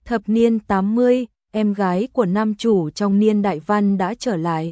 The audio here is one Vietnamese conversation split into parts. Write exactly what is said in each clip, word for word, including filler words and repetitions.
Thập niên tám mươi, em gái của nam chủ trong niên đại văn đã trở lại.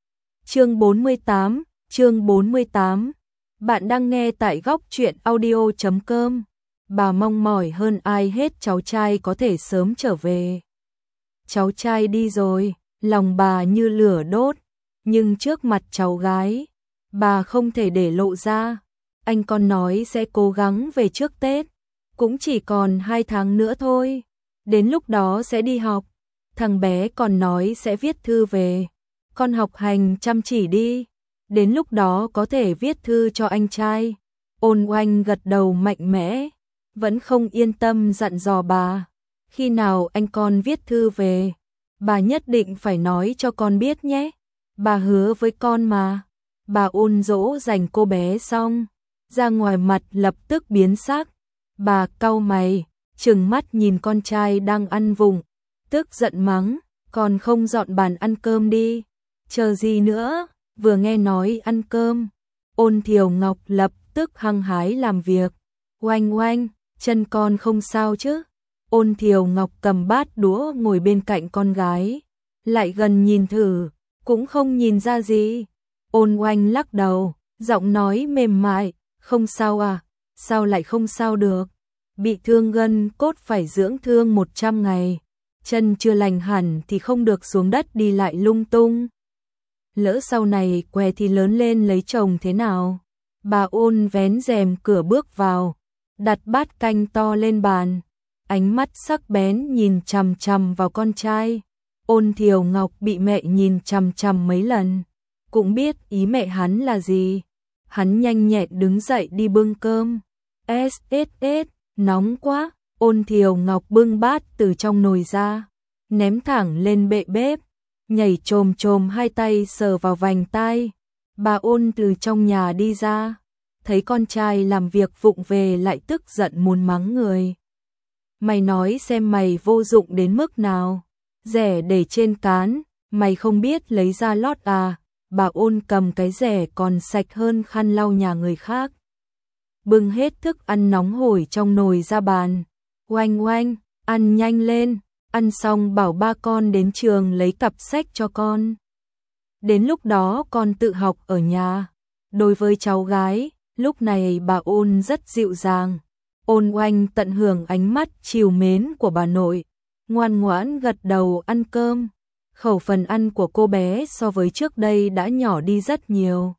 Chương bốn mươi tám, chương bốn mươi tám. Bạn đang nghe tại góc truyện audio chấm com. Bà mong mỏi hơn ai hết cháu trai có thể sớm trở về. Cháu trai đi rồi, lòng bà như lửa đốt, nhưng trước mặt cháu gái, bà không thể để lộ ra. Anh con nói sẽ cố gắng về trước Tết, cũng chỉ còn hai tháng nữa thôi. Đến lúc đó sẽ đi học. Thằng bé còn nói sẽ viết thư về. Con học hành chăm chỉ đi, đến lúc đó có thể viết thư cho anh trai. Ôn Oanh gật đầu mạnh mẽ, vẫn không yên tâm dặn dò bà. Khi nào anh con viết thư về, bà nhất định phải nói cho con biết nhé. Bà hứa với con mà. Bà ôn dỗ dành cô bé xong, ra ngoài mặt lập tức biến sắc. Bà cau mày, trừng mắt nhìn con trai đang ăn vụng, tức giận mắng, còn không dọn bàn ăn cơm đi. Chờ gì nữa, vừa nghe nói ăn cơm, Ôn Thiều Ngọc lập tức hăng hái làm việc. Oanh oanh, chân con không sao chứ? Ôn Thiều Ngọc cầm bát đũa ngồi bên cạnh con gái, lại gần nhìn thử, cũng không nhìn ra gì. Ôn Oanh lắc đầu, giọng nói mềm mại, không sao à, sao lại không sao được? Bị thương gân cốt phải dưỡng thương một trăm ngày, chân chưa lành hẳn thì không được xuống đất đi lại lung tung. Lỡ sau này què thì lớn lên lấy chồng thế nào? Bà Ôn vén rèm cửa bước vào, đặt bát canh to lên bàn, ánh mắt sắc bén nhìn chằm chằm vào con trai. Ôn Thiều Ngọc bị mẹ nhìn chằm chằm mấy lần, cũng biết ý mẹ hắn là gì. Hắn nhanh nhẹn đứng dậy đi bưng cơm. ét ét ét, nóng quá. Ôn Thiều Ngọc bưng bát từ trong nồi ra, ném thẳng lên bệ bếp, nhảy chồm chồm hai tay sờ vào vành tai. Bà Ôn từ trong nhà đi ra, thấy con trai làm việc vụng về lại tức giận muốn mắng người. Mày nói xem mày vô dụng đến mức nào, rẻ để trên cán, mày không biết lấy ra lót à? Bà Ôn cầm cái rẻ còn sạch hơn khăn lau nhà người khác, bưng hết thức ăn nóng hổi trong nồi ra bàn. Oanh oanh, ăn nhanh lên, ăn xong bảo ba con đến trường lấy cặp sách cho con. Đến lúc đó con tự học ở nhà. Đối với cháu gái, lúc này bà Ôn rất dịu dàng. Ôn Oanh tận hưởng ánh mắt trìu mến của bà nội, ngoan ngoãn gật đầu ăn cơm. Khẩu phần ăn của cô bé so với trước đây đã nhỏ đi rất nhiều.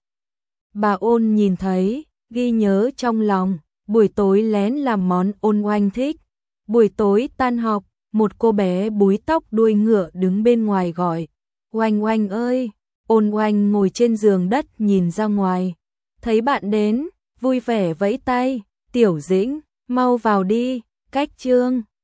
Bà Ôn nhìn thấy, ghi nhớ trong lòng, buổi tối lén làm món Ôn Oanh thích. Buổi tối tan học, một cô bé búi tóc đuôi ngựa đứng bên ngoài gọi, Oanh Oanh ơi. Ôn Oanh ngồi trên giường đất nhìn ra ngoài, thấy bạn đến, vui vẻ vẫy tay, Tiểu Dĩnh, mau vào đi, cách trương.